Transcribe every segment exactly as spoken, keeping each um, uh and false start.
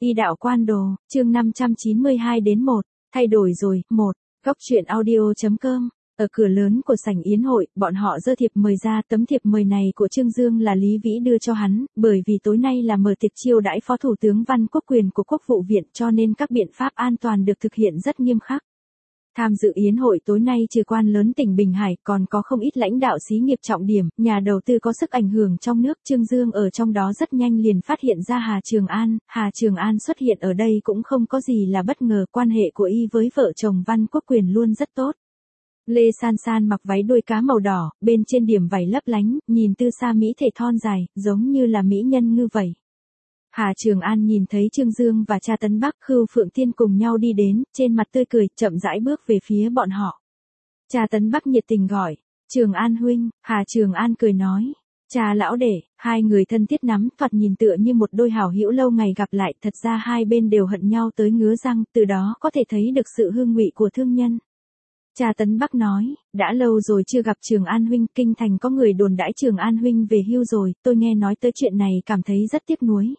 Y đạo quan đồ, chương năm trăm chín mươi hai đến một, thay đổi rồi, một, góc truyện audio.com. Ở cửa lớn của sảnh yến hội, bọn họ giơ thiệp mời ra, tấm thiệp mời này của Trương Dương là Lý Vĩ đưa cho hắn, bởi vì tối nay là mở tiệc chiêu đãi Phó Thủ tướng Văn Quốc Quyền của Quốc vụ viện cho nên các biện pháp an toàn được thực hiện rất nghiêm khắc. Tham dự yến hội tối nay trừ quan lớn tỉnh Bình Hải còn có không ít lãnh đạo xí nghiệp trọng điểm, nhà đầu tư có sức ảnh hưởng trong nước. Trương Dương ở trong đó rất nhanh liền phát hiện ra Hà Trường An, Hà Trường An xuất hiện ở đây cũng không có gì là bất ngờ, quan hệ của y với vợ chồng Văn Quốc Quyền luôn rất tốt. Lê San San mặc váy đuôi cá màu đỏ, bên trên điểm vảy lấp lánh, nhìn từ xa mỹ thể thon dài, giống như là mỹ nhân ngư vậy. Hà Trường An nhìn thấy Trương Dương và cha Tấn Bắc Khưu Phượng Tiên cùng nhau đi đến, trên mặt tươi cười, chậm rãi bước về phía bọn họ. Cha Tấn Bắc nhiệt tình gọi, Trường An huynh. Hà Trường An cười nói, cha lão đệ. Hai người thân thiết nắm, thoạt nhìn tựa như một đôi hảo hữu lâu ngày gặp lại, thật ra hai bên đều hận nhau tới ngứa răng, từ đó có thể thấy được sự hương ngụy của thương nhân. Cha Tấn Bắc nói, đã lâu rồi chưa gặp Trường An huynh, kinh thành có người đồn đãi Trường An huynh về hưu rồi, tôi nghe nói tới chuyện này cảm thấy rất tiếc nuối.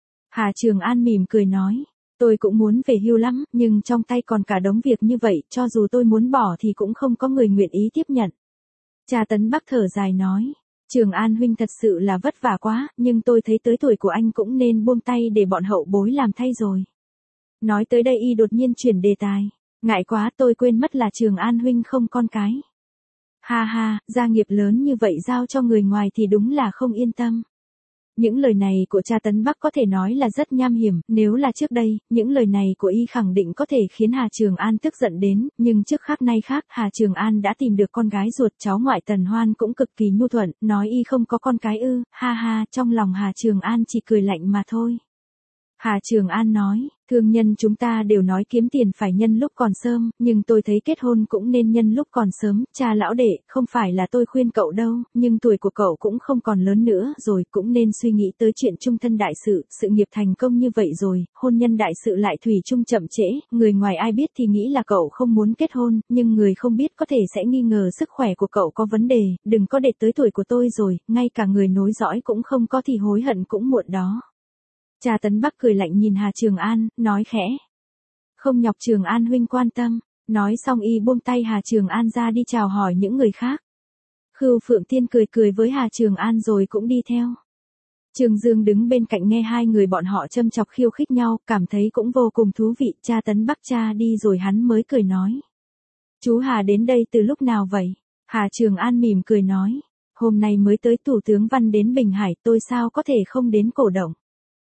Hà Trường An mỉm cười nói, tôi cũng muốn về hưu lắm, nhưng trong tay còn cả đống việc như vậy, cho dù tôi muốn bỏ thì cũng không có người nguyện ý tiếp nhận. Cha Tấn Bắc thở dài nói, Trường An huynh thật sự là vất vả quá, nhưng tôi thấy tới tuổi của anh cũng nên buông tay để bọn hậu bối làm thay rồi. Nói tới đây y đột nhiên chuyển đề tài, ngại quá tôi quên mất là Trường An huynh không con cái. Ha ha, gia nghiệp lớn như vậy giao cho người ngoài thì đúng là không yên tâm. Những lời này của cha Tấn Bắc có thể nói là rất nham hiểm, nếu là trước đây, những lời này của y khẳng định có thể khiến Hà Trường An tức giận đến, nhưng trước khác nay khác, Hà Trường An đã tìm được con gái ruột, cháu ngoại Tần Hoan cũng cực kỳ nhu thuận, nói y không có con cái ư, ha ha, trong lòng Hà Trường An chỉ cười lạnh mà thôi. Hà Trường An nói, thương nhân chúng ta đều nói kiếm tiền phải nhân lúc còn sớm, nhưng tôi thấy kết hôn cũng nên nhân lúc còn sớm, cha lão đệ, không phải là tôi khuyên cậu đâu, nhưng tuổi của cậu cũng không còn lớn nữa rồi, cũng nên suy nghĩ tới chuyện chung thân đại sự, sự nghiệp thành công như vậy rồi, hôn nhân đại sự lại thủy chung chậm trễ, người ngoài ai biết thì nghĩ là cậu không muốn kết hôn, nhưng người không biết có thể sẽ nghi ngờ sức khỏe của cậu có vấn đề, đừng có để tới tuổi của tôi rồi, ngay cả người nối dõi cũng không có thì hối hận cũng muộn đó. Cha Tấn Bắc cười lạnh nhìn Hà Trường An, nói khẽ. Không nhọc Trường An huynh quan tâm, nói xong y buông tay Hà Trường An ra đi chào hỏi những người khác. Khưu Phượng Tiên cười cười với Hà Trường An rồi cũng đi theo. Trương Dương đứng bên cạnh nghe hai người bọn họ châm chọc khiêu khích nhau, cảm thấy cũng vô cùng thú vị. Cha Tấn Bắc cha đi rồi hắn mới cười nói. Chú Hà đến đây từ lúc nào vậy? Hà Trường An mỉm cười nói. Hôm nay mới tới Thủ tướng Văn đến Bình Hải, tôi sao có thể không đến cổ động.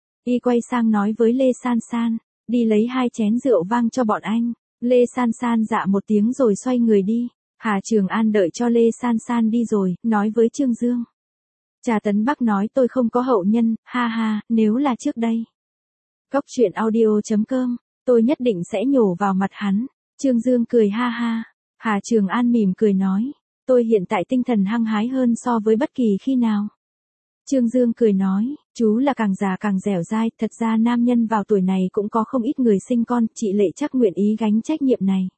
Y quay sang nói với Lê San San, đi lấy hai chén rượu vang cho bọn anh. Lê San San dạ một tiếng rồi xoay người đi. Hà Trường An đợi cho Lê San San đi rồi, nói với Trương Dương. Cha Tấn Bắc nói tôi không có hậu nhân, ha ha, nếu là trước đây. Góc truyện audio.com, tôi nhất định sẽ nhổ vào mặt hắn. Trương Dương cười ha ha. Hà Trường An mỉm cười nói, tôi hiện tại tinh thần hăng hái hơn so với bất kỳ khi nào. Trương Dương cười nói, chú là càng già càng dẻo dai, thật ra nam nhân vào tuổi này cũng có không ít người sinh con, chị Lệ chắc nguyện ý gánh trách nhiệm này.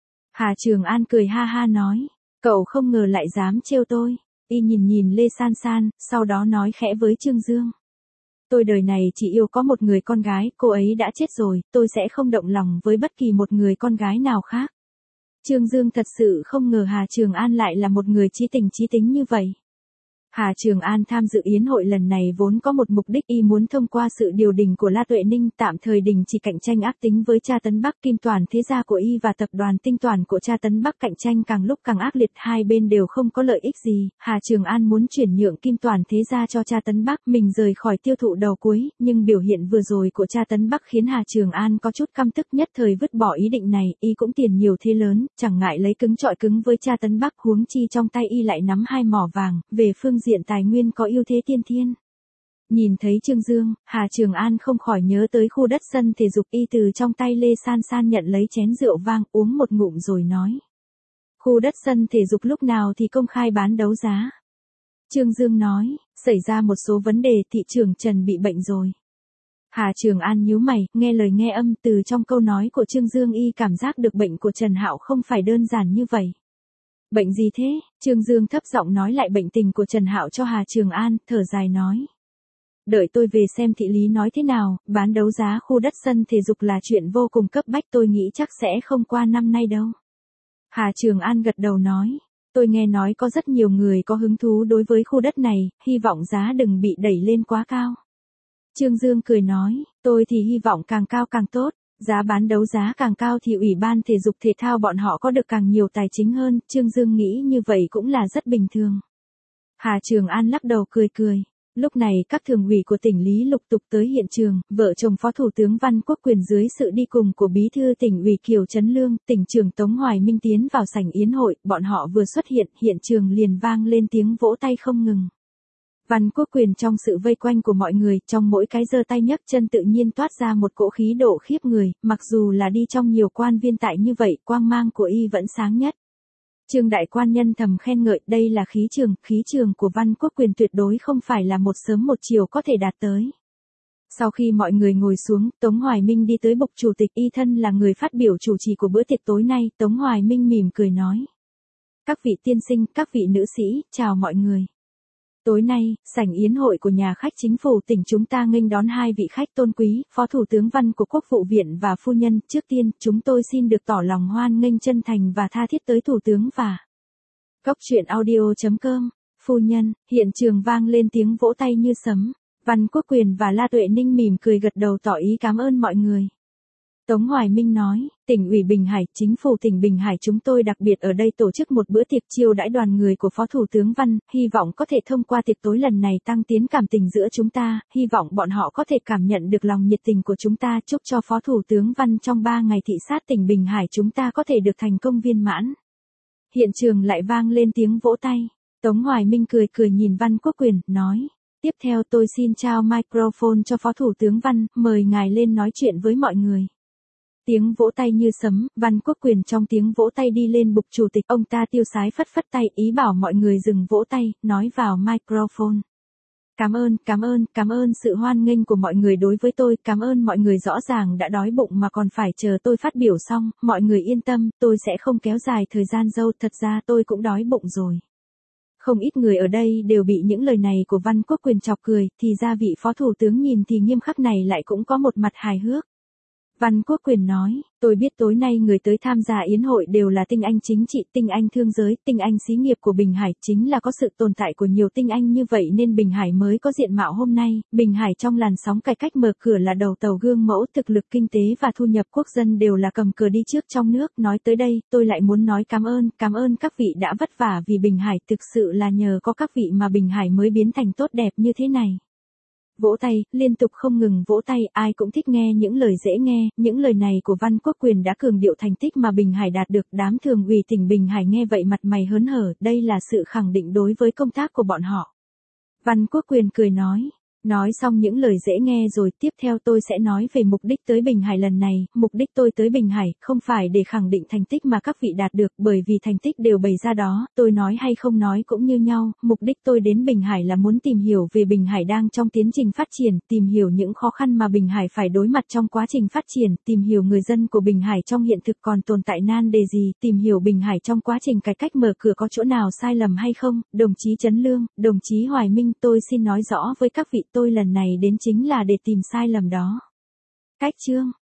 Hà Trường An cười ha ha nói, cậu không ngờ lại dám trêu tôi. Y nhìn nhìn Lê San San, sau đó nói khẽ với Trương Dương. Tôi đời này chỉ yêu có một người con gái, cô ấy đã chết rồi, tôi sẽ không động lòng với bất kỳ một người con gái nào khác. Trương Dương thật sự không ngờ Hà Trường An lại là một người chí tình chí tính như vậy. Hà Trường An tham dự yến hội lần này vốn có một mục đích, y muốn thông qua sự điều đình của La Tuệ Ninh tạm thời đình chỉ cạnh tranh ác tính với cha Tấn Bắc. Kim Toàn thế gia của y và tập đoàn Tinh Toàn của cha Tấn Bắc cạnh tranh càng lúc càng ác liệt, hai bên đều không có lợi ích gì. Hà Trường An muốn chuyển nhượng Kim Toàn thế gia cho cha Tấn Bắc, mình rời khỏi tiêu thụ đầu cuối, nhưng biểu hiện vừa rồi của cha Tấn Bắc khiến Hà Trường An có chút căm tức, nhất thời vứt bỏ ý định này. Y cũng tiền nhiều thế lớn, chẳng ngại lấy cứng chọi cứng với cha Tấn Bắc, huống chi trong tay y lại nắm hai mỏ vàng, về phương diện tài nguyên có ưu thế tiên thiên. Nhìn thấy Trương Dương, Hà Trường An không khỏi nhớ tới khu đất sân thể dục, y từ trong tay Lê San San nhận lấy chén rượu vang, uống một ngụm rồi nói. Khu đất sân thể dục lúc nào thì công khai bán đấu giá? Trương Dương nói, xảy ra một số vấn đề, thị trường Trần bị bệnh rồi. Hà Trường An nhíu mày, nghe lời nghe âm, từ trong câu nói của Trương Dương y cảm giác được bệnh của Trần Hạo không phải đơn giản như vậy. Bệnh gì thế? Trương Dương thấp giọng nói lại bệnh tình của Trần Hạo cho Hà Trường An, thở dài nói. Đợi tôi về xem thị lý nói thế nào, bán đấu giá khu đất sân thể dục là chuyện vô cùng cấp bách, tôi nghĩ chắc sẽ không qua năm nay đâu. Hà Trường An gật đầu nói, tôi nghe nói có rất nhiều người có hứng thú đối với khu đất này, hy vọng giá đừng bị đẩy lên quá cao. Trương Dương cười nói, tôi thì hy vọng càng cao càng tốt, giá bán đấu giá càng cao thì Ủy ban Thể dục Thể thao bọn họ có được càng nhiều tài chính hơn, Trương Dương nghĩ như vậy cũng là rất bình thường. Hà Trường An lắc đầu cười cười. Lúc này các thường ủy của tỉnh Lý lục tục tới hiện trường, vợ chồng Phó Thủ tướng Văn Quốc Quyền dưới sự đi cùng của Bí thư tỉnh ủy Kiều Trấn Lương, tỉnh trưởng Tống Hoài Minh tiến vào sảnh yến hội, bọn họ vừa xuất hiện, hiện trường liền vang lên tiếng vỗ tay không ngừng. Văn Quốc Quyền trong sự vây quanh của mọi người, trong mỗi cái giơ tay nhấc chân tự nhiên toát ra một cỗ khí độ khiếp người, mặc dù là đi trong nhiều quan viên tại như vậy, quang mang của y vẫn sáng nhất. Trương đại quan nhân thầm khen ngợi, đây là khí trường, khí trường của Văn Quốc Quyền tuyệt đối không phải là một sớm một chiều có thể đạt tới. Sau khi mọi người ngồi xuống, Tống Hoài Minh đi tới bục chủ tịch, y thân là người phát biểu chủ trì của bữa tiệc tối nay, Tống Hoài Minh mỉm cười nói. Các vị tiên sinh, các vị nữ sĩ, chào mọi người. Tối nay, sảnh yến hội của nhà khách chính phủ tỉnh chúng ta nghênh đón hai vị khách tôn quý, Phó Thủ tướng Văn của Quốc vụ viện và phu nhân. Trước tiên, chúng tôi xin được tỏ lòng hoan nghênh chân thành và tha thiết tới Thủ tướng và Góc truyện audio chấm com. Phu nhân, hiện trường vang lên tiếng vỗ tay như sấm. Văn Quốc Quyền và La Tuệ Ninh mỉm cười gật đầu tỏ ý cảm ơn mọi người. Tống Hoài Minh nói, tỉnh ủy Bình Hải, chính phủ tỉnh Bình Hải chúng tôi đặc biệt ở đây tổ chức một bữa tiệc chiêu đãi đoàn người của Phó Thủ tướng Văn, hy vọng có thể thông qua tiệc tối lần này tăng tiến cảm tình giữa chúng ta, hy vọng bọn họ có thể cảm nhận được lòng nhiệt tình của chúng ta, chúc cho Phó Thủ tướng Văn trong ba ngày thị sát tỉnh Bình Hải chúng ta có thể được thành công viên mãn. Hiện trường lại vang lên tiếng vỗ tay, Tống Hoài Minh cười cười nhìn Văn Quốc Quyền, nói, tiếp theo tôi xin trao microphone cho Phó Thủ tướng Văn, mời ngài lên nói chuyện với mọi người. Tiếng vỗ tay như sấm, Văn Quốc Quyền trong tiếng vỗ tay đi lên bục chủ tịch, ông ta tiêu sái phất phất tay, ý bảo mọi người dừng vỗ tay, nói vào microphone. Cảm ơn, cảm ơn, cảm ơn sự hoan nghênh của mọi người đối với tôi, cảm ơn mọi người rõ ràng đã đói bụng mà còn phải chờ tôi phát biểu xong, mọi người yên tâm, tôi sẽ không kéo dài thời gian dâu, thật ra tôi cũng đói bụng rồi. Không ít người ở đây đều bị những lời này của Văn Quốc Quyền chọc cười, thì ra vị Phó Thủ tướng nhìn thì nghiêm khắc này lại cũng có một mặt hài hước. Văn Quốc Quyền nói, tôi biết tối nay người tới tham gia yến hội đều là tinh anh chính trị, tinh anh thương giới, tinh anh xí nghiệp của Bình Hải, chính là có sự tồn tại của nhiều tinh anh như vậy nên Bình Hải mới có diện mạo hôm nay. Bình Hải trong làn sóng cải cách mở cửa là đầu tàu gương mẫu, thực lực kinh tế và thu nhập quốc dân đều là cầm cờ đi trước trong nước. Nói tới đây, tôi lại muốn nói cảm ơn, cảm ơn các vị đã vất vả vì Bình Hải, thực sự là nhờ có các vị mà Bình Hải mới biến thành tốt đẹp như thế này. Vỗ tay, liên tục không ngừng vỗ tay, ai cũng thích nghe những lời dễ nghe, những lời này của Văn Quốc Quyền đã cường điệu thành tích mà Bình Hải đạt được, đám thường ủy tỉnh Bình Hải nghe vậy mặt mày hớn hở, đây là sự khẳng định đối với công tác của bọn họ. Văn Quốc Quyền cười nói, nói xong những lời dễ nghe rồi, tiếp theo tôi sẽ nói về mục đích tới Bình Hải lần này, mục đích tôi tới Bình Hải, không phải để khẳng định thành tích mà các vị đạt được, bởi vì thành tích đều bày ra đó, tôi nói hay không nói cũng như nhau, mục đích tôi đến Bình Hải là muốn tìm hiểu về Bình Hải đang trong tiến trình phát triển, tìm hiểu những khó khăn mà Bình Hải phải đối mặt trong quá trình phát triển, tìm hiểu người dân của Bình Hải trong hiện thực còn tồn tại nan đề gì, tìm hiểu Bình Hải trong quá trình cải cách mở cửa có chỗ nào sai lầm hay không, đồng chí Trấn Lương, đồng chí Hoài Minh, tôi xin nói rõ với các vị tôi lần này đến chính là để tìm sai lầm đó. Cách chương